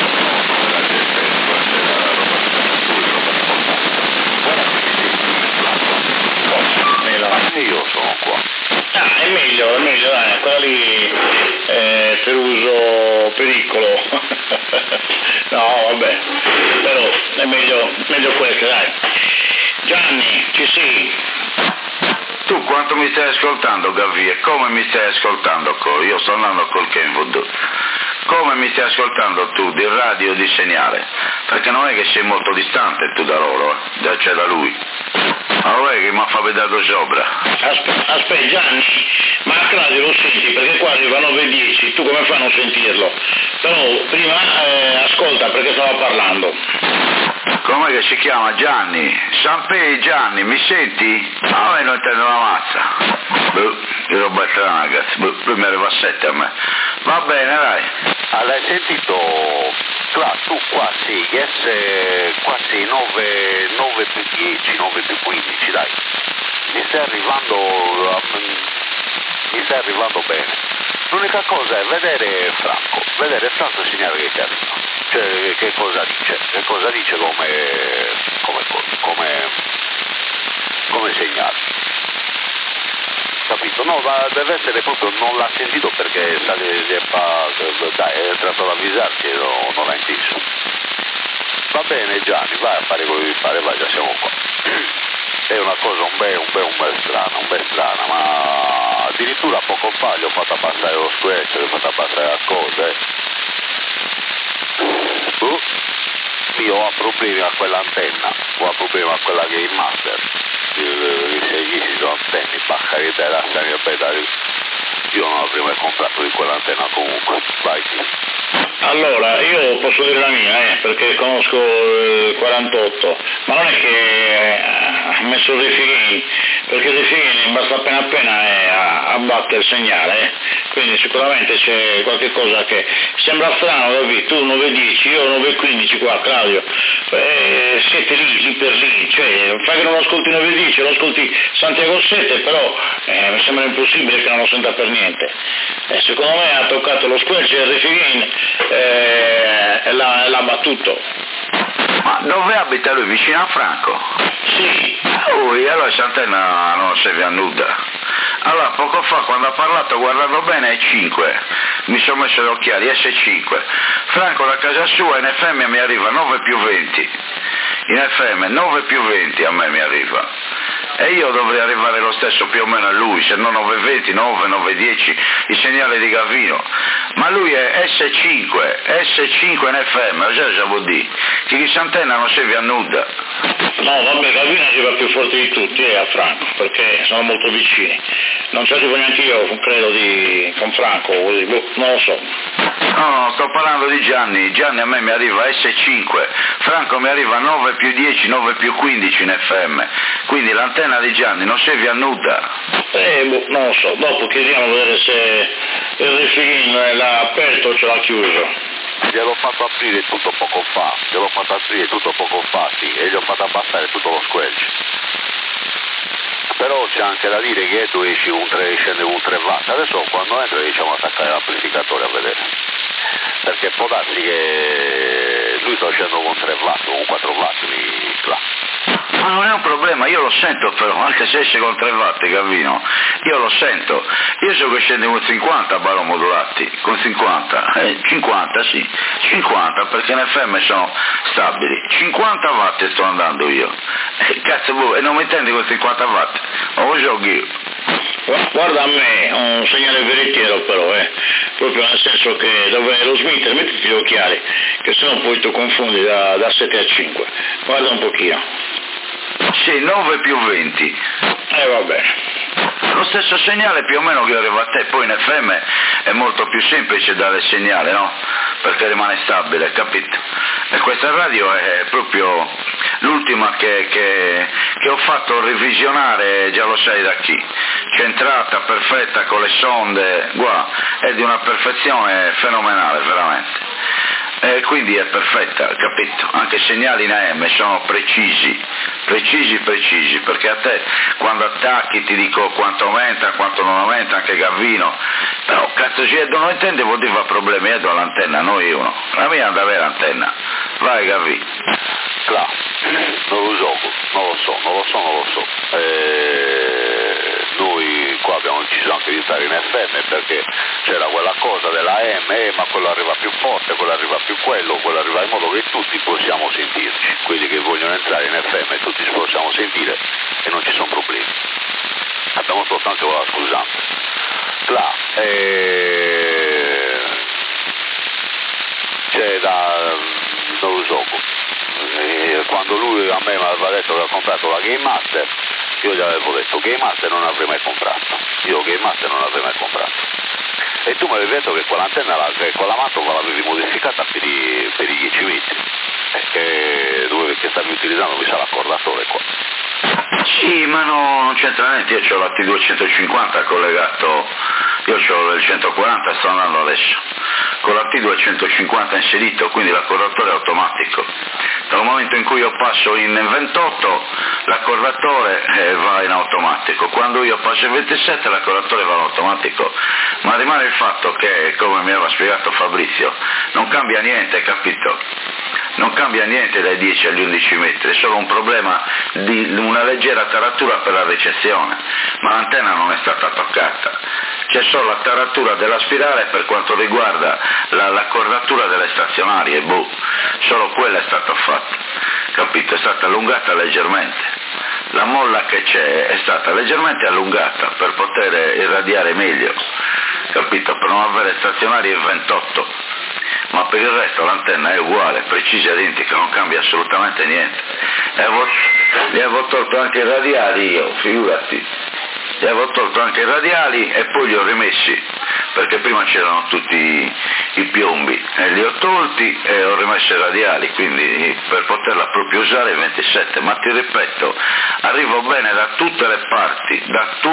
Speaker 2: Io sono qua.
Speaker 1: È meglio, dai, quella lì per uso pericolo. No, vabbè, però è meglio questa, dai. Gianni, ci sei?
Speaker 2: Tu quanto mi stai ascoltando, Gavia? Come mi stai ascoltando? Io sto andando col Kenwood. Come mi stai ascoltando tu, di radio o di segnale? Perché non è che sei molto distante tu da loro, cioè da lui. Allora è che mi ha fatto vedere sopra.
Speaker 1: Aspetta Gianni, ma a radio lo senti perché qua arrivano 9:10, tu come fai a non sentirlo? Però prima ascolta perché stavo parlando.
Speaker 2: Com'è che si chiama Gianni? Sanpei Gianni, mi senti? A me non intendo una mazza. Che roba strana ragazzi, lui mi arriva a 7 a me. Va bene dai.
Speaker 5: Hai sentito? Tu qua sei, qua sei 9 più 10, 9 più 15, dai. Mi stai arrivando bene. L'unica cosa è vedere Franco segnale che ti arriva. Cioè che cosa dice come segnale. Capito? No, ma deve essere proprio, non l'ha sentito perché è entrato ad avvisarci e non l'ha inteso. Va bene Gianni, vai a fare quello che devi fare, vai, già siamo qua. È una cosa un bel strana, ma addirittura poco fa gli ho fatto passare lo scratch, gli ho fatto passare la cosa, Io ho problemi a quell'antenna, ho problemi a quella Game Master, gli si sono antenne, baccari della serie pedali, io non avrei mai comprato di quell'antenna comunque, vai.
Speaker 1: Allora, io posso dire la mia, perché conosco il 48, ma non è che ha messo il refill, perché il refill basta appena abbatte il segnale, quindi sicuramente c'è qualche cosa che sembra strano, David, tu 9.10, io 9.15 qua, Claudio, siete lì per lì, cioè fai che non ascolti 9.10, lo ascolti Santiago 7, però mi sembra impossibile che non lo senta per niente. Secondo me ha toccato lo squelch e il refill e l'ha battuto.
Speaker 5: Ma dove abita lui? Vicino a Franco?
Speaker 1: Sì.
Speaker 5: Allora Sant'Anna non serve a nulla. Allora poco fa quando ha parlato, guardando bene, è 5, mi sono messo gli occhiali, S5. Franco da casa sua in FM mi arriva 9+20, in FM 9+20 a me mi arriva. E io dovrei arrivare lo stesso più o meno a lui, se non 9.20, 9.10, il segnale di Gavino. Ma lui è S5 in FM, già vuol dire che di Sant'Anna non serve a nulla.
Speaker 1: No, vabbè, Gavino arriva più forte di tutti a Franco, perché sono molto vicini. Non ci arrivo neanche io, credo, con Franco, non lo so.
Speaker 5: No, sto parlando di Gianni a me mi arriva S5, Franco mi arriva 9+10, 9+15 in FM, quindi l'antenna di Gianni non serve a nulla.
Speaker 1: Non lo so, dopo chiediamo a vedere se il refill l'ha aperto o ce l'ha chiuso.
Speaker 2: Gliel'ho fatto aprire tutto poco fa, sì, e gli ho fatto abbassare tutto lo squelch. Però c'è anche da dire che tu scende un 3 watt, adesso quando entra diciamo attaccare l'amplificatore a vedere, perché può darsi che lui sta uscendo con 3 watt o con 4 watt
Speaker 5: Ma non è un problema, io lo sento però, anche se esce con 3 watt Gavino, io lo sento, io so che scende con 50 baromodulati, con 50, 50 sì, 50 perché in FM sono stabili, 50 watt sto andando io, cazzo e non mi intendi con 50 watt, ma lo gioco io.
Speaker 1: Guarda a me, un segnale veritiero però, proprio nel senso che dove è lo Smith, mettiti gli occhiali, che sennò poi tu confondi da 7 a 5, guarda un pochino.
Speaker 5: Sì, 9+20.
Speaker 1: Va bene.
Speaker 5: Lo stesso segnale più o meno che arriva a te, poi in FM è molto più semplice dare il segnale, no? Perché rimane stabile, capito? E questa radio è proprio l'ultima che ho fatto revisionare, già lo sai da chi, centrata, perfetta, con le sonde, è di una perfezione fenomenale, veramente. Quindi è perfetta, capito? Anche i segnali in AM sono precisi, perché a te quando attacchi ti dico quanto aumenta, quanto non aumenta, anche Gavino, però cazzo se non intende vuol dire fa problemi, io do l'antenna, non io no, la mia è da avere antenna, vai Gavino.
Speaker 2: Non lo so. Noi qua abbiamo deciso anche di stare in FM perché c'era quella cosa della AM, ma quello arriva più forte, quello arriva più quello arriva in modo che tutti possiamo sentirci, quelli che vogliono entrare in FM tutti ci possiamo sentire e non ci sono problemi. Abbiamo soltanto la scusante. C'è non lo so, quando lui a me mi aveva detto che ha comprato la Game Master, io gli avevo detto Game Master non avrei mai comprato, e tu mi avevi detto che quell'antenna con la Mantova l'avevi modificata per i 10 metri, che stavi utilizzando mi sa l'accordatore qua.
Speaker 5: Sì, ma non c'entra niente, io ho la T250 collegato, io ho il 140, sto andando adesso, con la T250 inserito, quindi l'accordatore è automatico. Dal momento in cui io passo in 28 l'accordatore va in automatico, quando io passo in 27 l'accordatore va in automatico, ma rimane il fatto che, come mi aveva spiegato Fabrizio, non cambia niente, capito? Non cambia niente dai 10 agli 11 metri, è solo un problema di una leggera taratura per la ricezione, ma l'antenna non è stata toccata, c'è solo la taratura della spirale per quanto riguarda l'accordatura delle stazionarie, solo quella è stata fatta, capito? È stata allungata leggermente. La molla che c'è è stata leggermente allungata per poter irradiare meglio, capito? Per non avere stazionarie 28. Ma per il resto l'antenna è uguale, precisa, identica, non cambia assolutamente niente. Gli avevo tolto anche i radiali io, figurati. Gli avevo tolto anche i radiali e poi li ho rimessi, perché prima c'erano tutti
Speaker 1: i piombi e li ho tolti e ho rimesso i radiali, quindi per poterla proprio usare il 27, ma ti ripeto, arrivo bene da tutte le parti,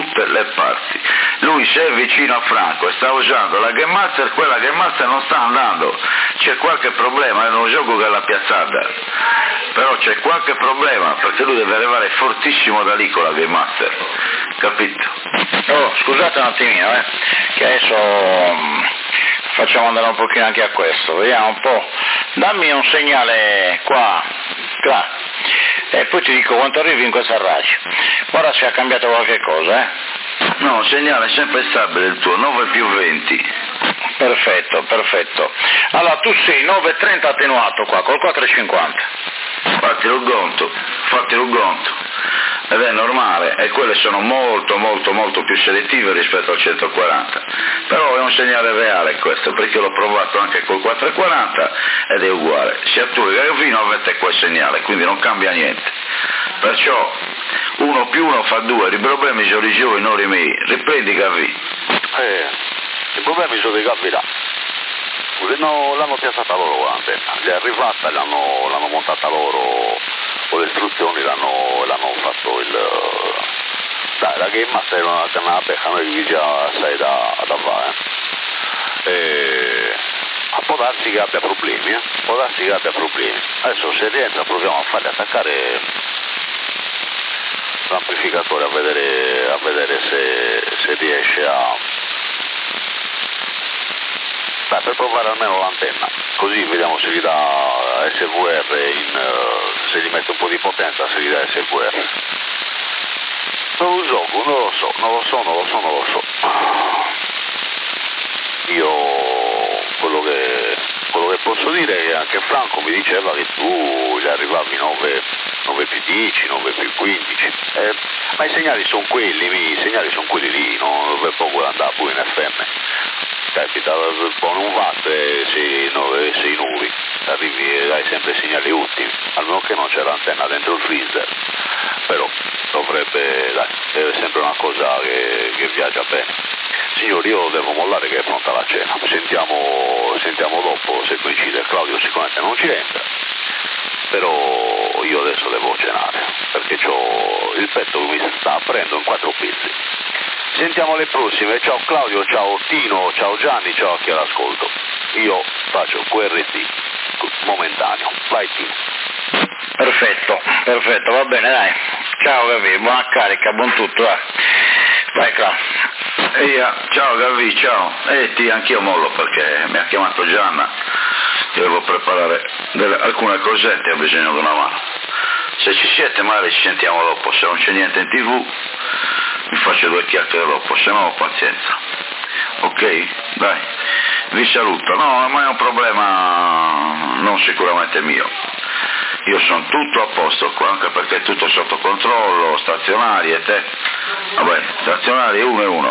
Speaker 1: lui se è vicino a Franco e sta usando la Game Master, quella Game Master non sta andando, c'è qualche problema, è un gioco che è la piazzata, però c'è qualche problema perché lui deve arrivare fortissimo da lì con la Game Master, capito?
Speaker 3: Oh, scusate un attimino, che adesso facciamo andare un pochino anche a questo, vediamo un po', dammi un segnale qua, e poi ti dico quanto arrivi in questa radio, ora se ha cambiato qualche cosa,
Speaker 1: No, segnale sempre stabile il tuo, 9 più 20.
Speaker 3: Perfetto, allora tu sei 9,30 attenuato qua, col 4,50.
Speaker 1: Fatti il gonto, ed è normale, e quelle sono molto più selettive rispetto al 140, però è un segnale reale questo, perché l'ho provato anche col 440 ed è uguale, sia tu che Gravino avete quel segnale, quindi non cambia niente, perciò 1 più 1 fa 2, i problemi sono i giovani, non i miei, riprendi Gavi.
Speaker 2: I problemi sono dei Gavi là. L'hanno piazzata loro l'antenna, gli è arrivata, l'hanno montata loro con le istruzioni, l'hanno fatto la Game Master è una becca, noi gli già assai da fare. Può darsi che abbia problemi, adesso se rientra proviamo a fargli attaccare l'amplificatore a vedere se riesce per provare almeno l'antenna, così vediamo se gli dà SVR, se gli mette un po' di potenza, se gli dà SVR. Non lo so. Io quello che posso dire è che anche Franco mi diceva che tu gli arrivavi 9 più 10, 9 più 15, ma i segnali sono quelli lì, non per poco andare pure in FM. Capita, con un watt e 6 nubi, arrivi e hai sempre segnali ottimi, almeno che non c'è l'antenna dentro il freezer, però dovrebbe, è sempre una cosa che viaggia bene. Signori, io devo mollare che è pronta la cena, sentiamo dopo se coincide. Claudio sicuramente non ci entra, però io adesso devo cenare, perché ho il petto che mi sta aprendo in 4 pezzi. Sentiamo le prossime, ciao Claudio, ciao Tino, ciao Gianni, ciao a chi all'ascolto. Io faccio QRT momentaneo, vai Tino.
Speaker 3: Perfetto, va bene, dai. Ciao Gavi, buona carica, buon tutto, vai Claudio.
Speaker 1: Ciao Gavi, ciao. Anch'io mollo perché mi ha chiamato Gianna, devo preparare alcune cosette, ho bisogno di una mano. Se ci siete magari ci sentiamo dopo, se non c'è niente in TV mi faccio 2 chiacchiere dopo, se no pazienza. Ok? Dai, vi saluto. No, ma è un problema non sicuramente mio. Io sono tutto a posto qua, anche perché è tutto sotto controllo, stazionari e te. Vabbè, stazionari 1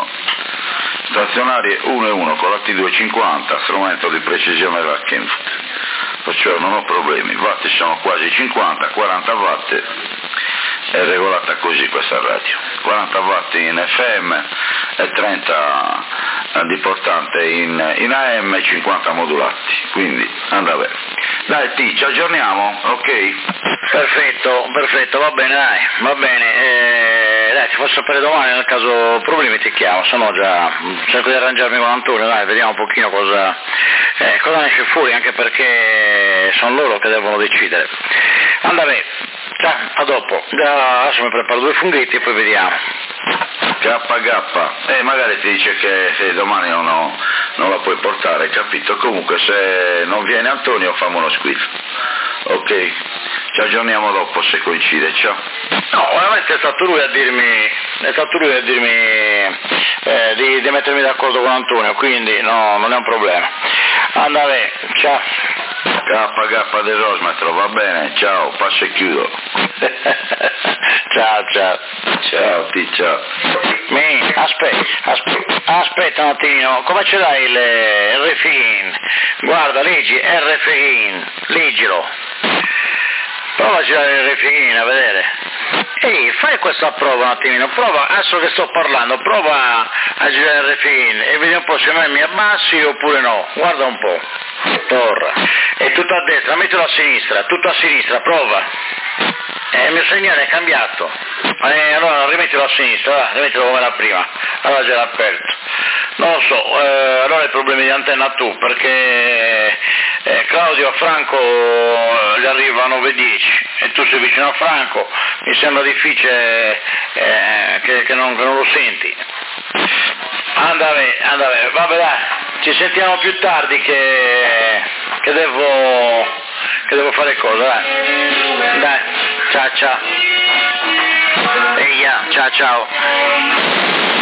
Speaker 1: e 1 con la T250, strumento di precisione della Kenfoot. Perciò non ho problemi, watt sono quasi 50, 40 watt. È regolata così questa radio, 40 watt in FM e 30 di portante in AM, 50 modulati, quindi andrà bene. Dai ci aggiorniamo, ok?
Speaker 3: Perfetto, va bene, dai, ti faccio sapere domani, nel caso problemi ti chiamo, se no già cerco di arrangiarmi con Antonio, dai, vediamo un pochino cosa ne esce fuori, anche perché sono loro che devono decidere. Andare. Ciao, a dopo. Adesso mi preparo 2 funghetti e poi vediamo.
Speaker 1: KG, magari ti dice che se domani non la puoi portare, capito? Comunque se non viene Antonio fammo uno squiz. Ok? Ci aggiorniamo dopo se coincide, ciao.
Speaker 3: No, veramente è stato lui a dirmi di mettermi d'accordo con Antonio, quindi no, non è un problema. Andare, ciao.
Speaker 1: KG del Rosmetro, va bene, ciao, passo e chiudo.
Speaker 3: Ciao.
Speaker 1: Ciao.
Speaker 3: Aspetta un attimino, come ce l'hai il RFIN? Guarda, leggi RFIN, leggilo. Prova a girare il RFIN a vedere.
Speaker 1: Ehi, fai questa prova un attimino, prova, adesso che sto parlando, prova a girare il film e vedi un po' se mai mi abbassi oppure no, guarda un po', torna, e tutto a destra, mettilo a sinistra, tutto a sinistra, prova, il mio segnale è cambiato, allora rimettilo a sinistra, va, rimettilo come era prima, allora già era aperto, non lo so, allora hai problemi di antenna tu, perché Claudio a Franco gli arriva a 9:10 e tu sei vicino a Franco, mi sembra difficile che non lo senti. Andare, vabbè dai, ci sentiamo più tardi che devo fare cosa, dai, ciao, ciao, ciao.